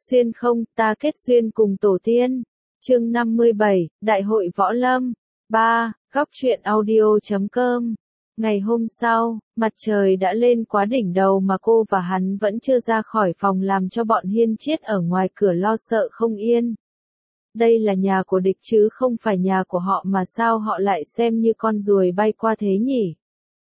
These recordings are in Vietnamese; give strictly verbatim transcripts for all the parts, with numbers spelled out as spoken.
Xuyên không, ta kết duyên cùng tổ tiên. Chương năm mươi bảy, Đại hội Võ Lâm. ba. Góc truyện audio chấm com. Ngày hôm sau, mặt trời đã lên quá đỉnh đầu mà cô và hắn vẫn chưa ra khỏi phòng, làm cho bọn Hiên Chiết ở ngoài cửa lo sợ không yên. Đây là nhà của địch chứ không phải nhà của họ, mà sao họ lại xem như con ruồi bay qua thế nhỉ?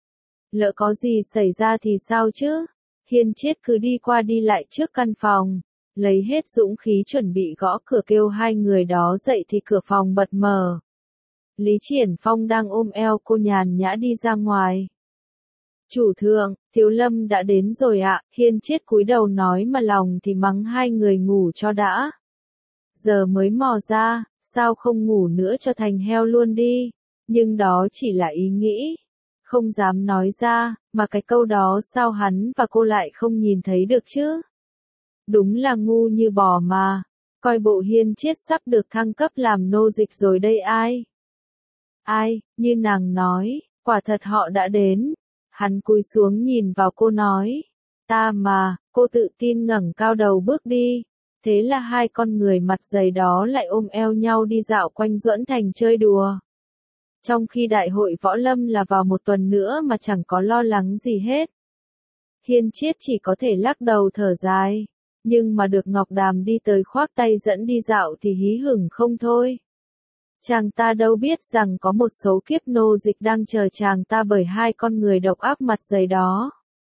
Lỡ có gì xảy ra thì sao chứ? Hiên Chiết cứ đi qua đi lại trước căn phòng, lấy hết dũng khí chuẩn bị gõ cửa kêu hai người đó dậy thì cửa phòng bật mở. Lý Triển Phong đang ôm eo cô nhàn nhã đi ra ngoài. Chủ thượng, Thiếu Lâm đã đến rồi ạ. Hiên Chiết cúi đầu nói mà lòng thì mắng hai người ngủ cho đã. Giờ mới mò ra, sao không ngủ nữa cho thành heo luôn đi. Nhưng đó chỉ là ý nghĩ, không dám nói ra, mà cái câu đó sao hắn và cô lại không nhìn thấy được chứ? Đúng là ngu như bò mà, coi bộ Hiên Chiết sắp được thăng cấp làm nô dịch rồi đây ai? Ai, như nàng nói, quả thật họ đã đến. Hắn cúi xuống nhìn vào cô nói, ta mà, cô tự tin ngẩng cao đầu bước đi. Thế là hai con người mặt dày đó lại ôm eo nhau đi dạo quanh Duẫn Thành chơi đùa. Trong khi đại hội võ lâm là vào một tuần nữa mà chẳng có lo lắng gì hết. Hiên Chiết chỉ có thể lắc đầu thở dài, nhưng mà được Ngọc Đàm đi tới khoác tay dẫn đi dạo thì hí hửng không thôi. Chàng ta đâu biết rằng có một số kiếp nô dịch đang chờ chàng ta bởi hai con người độc ác mặt dày đó.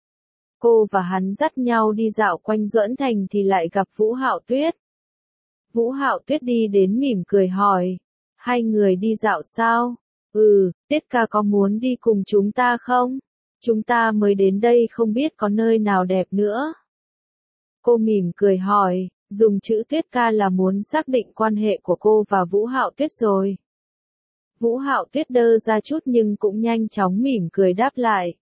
Cô và hắn dắt nhau đi dạo quanh Duẫn Thành thì lại gặp Vũ Hạo Tuyết. Vũ Hạo Tuyết đi đến mỉm cười hỏi, hai người đi dạo sao? Ừ, Tiết ca có muốn đi cùng chúng ta không? Chúng ta mới đến đây không biết có nơi nào đẹp nữa. Cô mỉm cười hỏi, dùng chữ Tiết ca là muốn xác định quan hệ của cô và Vũ Hạo Tuyết rồi. Vũ Hạo Tuyết đơ ra chút nhưng cũng nhanh chóng mỉm cười đáp lại.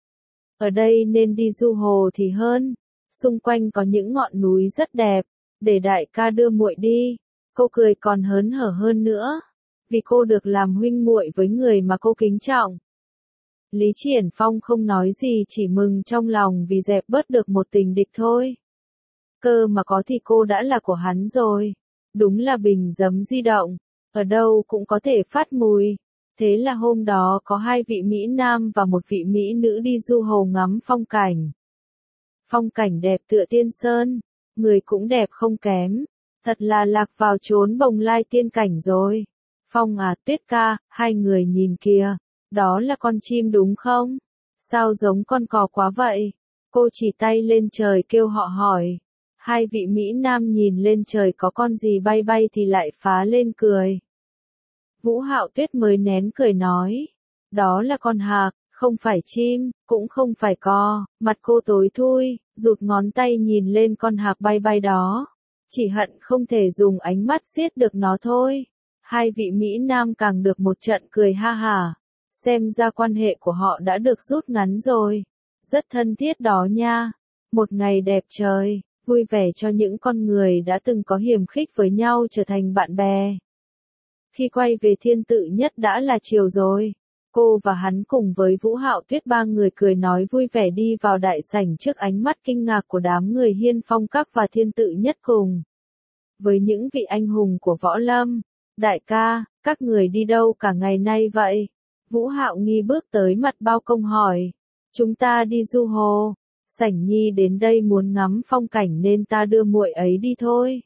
Ở đây nên đi du hồ thì hơn, xung quanh có những ngọn núi rất đẹp, để đại ca đưa muội đi. Cô cười còn hớn hở hơn nữa, vì cô được làm huynh muội với người mà cô kính trọng. Lý Triển Phong không nói gì, chỉ mừng trong lòng vì dẹp bớt được một tình địch thôi. Cơ mà có thì cô đã là của hắn rồi. Đúng là bình giấm di động, ở đâu cũng có thể phát mùi. Thế là hôm đó có hai vị Mỹ Nam và một vị Mỹ Nữ đi du hồ ngắm phong cảnh. Phong cảnh đẹp tựa tiên sơn, người cũng đẹp không kém. Thật là lạc vào chốn bồng lai tiên cảnh rồi. Phong à, Tuyết ca, hai người nhìn kìa, đó là con chim đúng không? Sao giống con cò quá vậy? Cô chỉ tay lên trời kêu họ hỏi. Hai vị Mỹ Nam nhìn lên trời có con gì bay bay thì lại phá lên cười. Vũ Hạo Tuyết mới nén cười nói, đó là con hạc, không phải chim, cũng không phải cò. Mặt cô tối thui, rụt ngón tay nhìn lên con hạc bay bay đó, chỉ hận không thể dùng ánh mắt giết được nó thôi. Hai vị Mỹ Nam càng được một trận cười ha hả, xem ra quan hệ của họ đã được rút ngắn rồi. Rất thân thiết đó nha, một ngày đẹp trời, vui vẻ cho những con người đã từng có hiềm khích với nhau trở thành bạn bè. Khi quay về Thiên Tự Nhất đã là chiều rồi. Cô và hắn cùng với Vũ Hạo Tuyết ba người cười nói vui vẻ đi vào đại sảnh trước ánh mắt kinh ngạc của đám người Hiên Phong Các và Thiên Tự Nhất cùng với những vị anh hùng của võ lâm. Đại ca, các người đi đâu cả ngày nay vậy? Vũ Hạo Nghi bước tới mặt bao công hỏi. Chúng ta đi du hồ. Sảnh Nhi đến đây muốn ngắm phong cảnh nên ta đưa muội ấy đi thôi.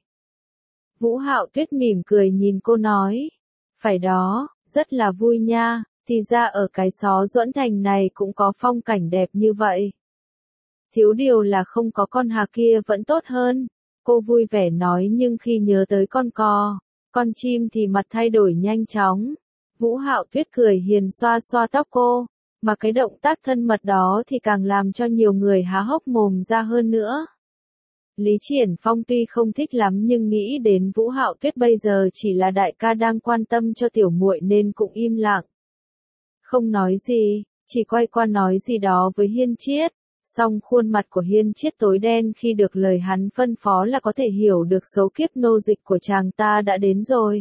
Vũ Hạo Tuyết mỉm cười nhìn cô nói. Phải đó, rất là vui nha, thì ra ở cái xó Duẫn Thành này cũng có phong cảnh đẹp như vậy. Thiếu điều là không có con hạc kia vẫn tốt hơn. Cô vui vẻ nói, nhưng khi nhớ tới con cò, con chim thì mặt thay đổi nhanh chóng. Vũ Hạo Tuyết cười hiền xoa xoa tóc cô, mà cái động tác thân mật đó thì càng làm cho nhiều người há hốc mồm ra hơn nữa. Lý Triển Phong tuy không thích lắm nhưng nghĩ đến Vũ Hạo Tuyết bây giờ chỉ là đại ca đang quan tâm cho tiểu muội nên cũng im lặng. Không nói gì, chỉ quay qua nói gì đó với Hiên Chiết. Song khuôn mặt của Hiên Chiết tối đen khi được lời hắn phân phó là có thể hiểu được số kiếp nô dịch của chàng ta đã đến rồi.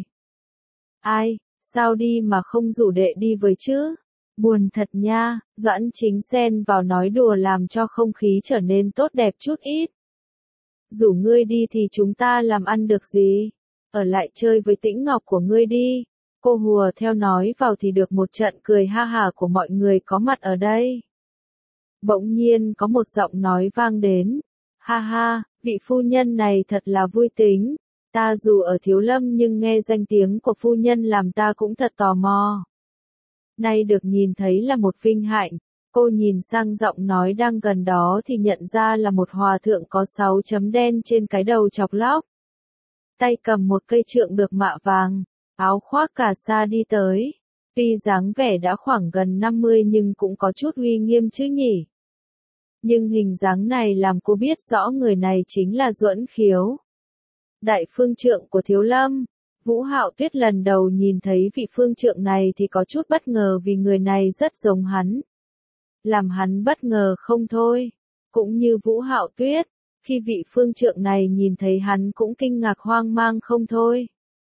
Ai, sao đi mà không rủ đệ đi với chứ? Buồn thật nha. Doãn Chính xen vào nói đùa làm cho không khí trở nên tốt đẹp chút ít. Rủ ngươi đi thì chúng ta làm ăn được gì? Ở lại chơi với Tĩnh Ngọc của ngươi đi. Cô hùa theo nói vào thì được một trận cười ha hả của mọi người có mặt ở đây. Bỗng nhiên có một giọng nói vang đến. Ha ha, vị phu nhân này thật là vui tính. Ta dù ở Thiếu Lâm nhưng nghe danh tiếng của phu nhân làm ta cũng thật tò mò. Nay được nhìn thấy là một vinh hạnh. Cô nhìn sang giọng nói đang gần đó thì nhận ra là một hòa thượng có sáu chấm đen trên cái đầu chọc lóc. Tay cầm một cây trượng được mạ vàng, áo khoác cà sa đi tới. Tuy dáng vẻ đã khoảng gần năm mươi nhưng cũng có chút uy nghiêm chứ nhỉ. Nhưng hình dáng này làm cô biết rõ người này chính là Duẫn Khiếu, đại phương trượng của Thiếu Lâm. Vũ Hạo Tuyết lần đầu nhìn thấy vị phương trượng này thì có chút bất ngờ vì người này rất giống hắn. Làm hắn bất ngờ không thôi. Cũng như Vũ Hạo Tuyết, khi vị phương trượng này nhìn thấy hắn cũng kinh ngạc hoang mang không thôi.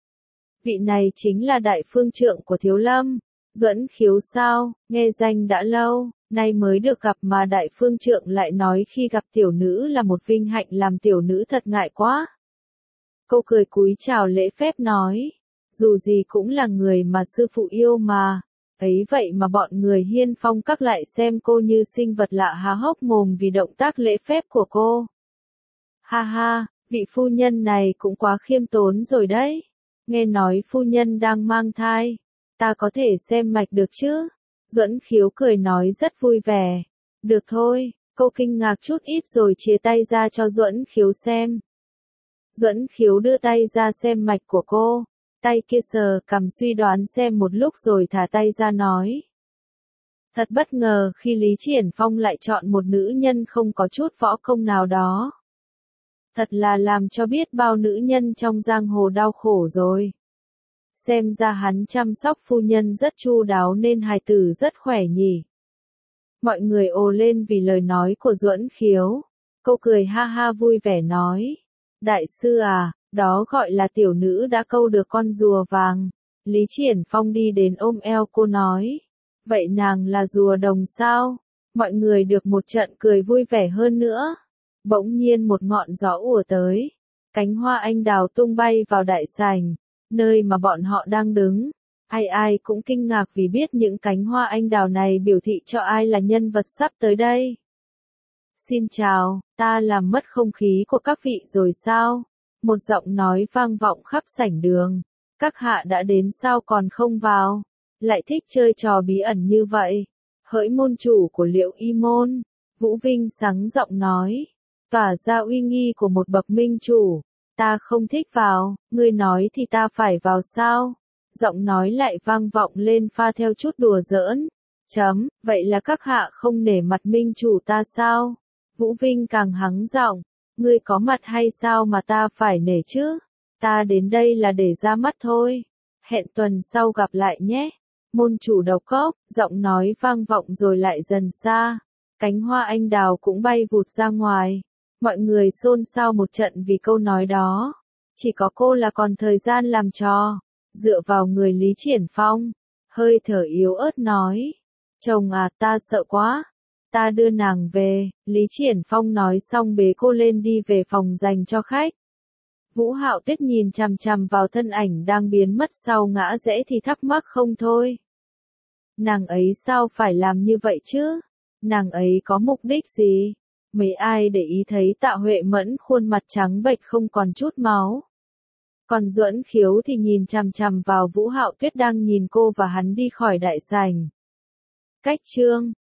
Vị này chính là đại phương trượng của Thiếu Lâm. Duẫn Khiếu sao, nghe danh đã lâu, nay mới được gặp mà đại phương trượng lại nói khi gặp tiểu nữ là một vinh hạnh làm tiểu nữ thật ngại quá. Cô cười cúi chào lễ phép nói, dù gì cũng là người mà sư phụ yêu mà, ấy vậy mà bọn người Hiên Phong các lại xem cô như sinh vật lạ há hốc mồm vì động tác lễ phép của cô. Ha ha, vị phu nhân này cũng quá khiêm tốn rồi đấy, nghe nói phu nhân đang mang thai, ta có thể xem mạch được chứ? Duẫn Khiếu cười nói rất vui vẻ, được thôi, cô kinh ngạc chút ít rồi chia tay ra cho Duẫn Khiếu xem. Duẫn Khiếu đưa tay ra xem mạch của cô, tay kia sờ cằm suy đoán xem một lúc rồi thả tay ra nói. Thật bất ngờ khi Lý Triển Phong lại chọn một nữ nhân không có chút võ công nào đó. Thật là làm cho biết bao nữ nhân trong giang hồ đau khổ rồi. Xem ra hắn chăm sóc phu nhân rất chu đáo nên hài tử rất khỏe nhỉ. Mọi người ồ lên vì lời nói của Duẫn Khiếu. Cô cười ha ha vui vẻ nói. Đại sư à, đó gọi là tiểu nữ đã câu được con rùa vàng. Lý Triển Phong đi đến ôm eo cô nói. Vậy nàng là rùa đồng sao? Mọi người được một trận cười vui vẻ hơn nữa. Bỗng nhiên một ngọn gió ùa tới. Cánh hoa anh đào tung bay vào đại sảnh, nơi mà bọn họ đang đứng. Ai ai cũng kinh ngạc vì biết những cánh hoa anh đào này biểu thị cho ai là nhân vật sắp tới đây. Xin chào, ta làm mất không khí của các vị rồi sao? Một giọng nói vang vọng khắp sảnh đường. Các hạ đã đến sao còn không vào? Lại thích chơi trò bí ẩn như vậy? Hỡi môn chủ của Liễu Y Môn, Vũ Vinh sáng giọng nói, tỏa ra uy nghi của một bậc minh chủ. Ta không thích vào, ngươi nói thì ta phải vào sao? Giọng nói lại vang vọng lên pha theo chút đùa giỡn. Chấm, vậy là các hạ không nể mặt minh chủ ta sao? Vũ Vinh càng hắng giọng, ngươi có mặt hay sao mà ta phải nể chứ? Ta đến đây là để ra mắt thôi. Hẹn tuần sau gặp lại nhé. Môn chủ Độc Cốc, giọng nói vang vọng rồi lại dần xa. Cánh hoa anh đào cũng bay vụt ra ngoài. Mọi người xôn xao một trận vì câu nói đó. Chỉ có cô là còn thời gian làm trò. Dựa vào người Lý Triển Phong, hơi thở yếu ớt nói. Chồng à, ta sợ quá. Ta đưa nàng về. Lý Triển Phong nói xong bế cô lên đi về phòng dành cho khách. Vũ Hạo Tuyết nhìn chằm chằm vào thân ảnh đang biến mất sau ngã rẽ thì thắc mắc không thôi. Nàng ấy sao phải làm như vậy chứ? Nàng ấy có mục đích gì? Mấy ai để ý thấy Tạ Huệ Mẫn khuôn mặt trắng bệch không còn chút máu. Còn Duẫn Khiếu thì nhìn chằm chằm vào Vũ Hạo Tuyết đang nhìn cô và hắn đi khỏi đại sảnh. Cách chương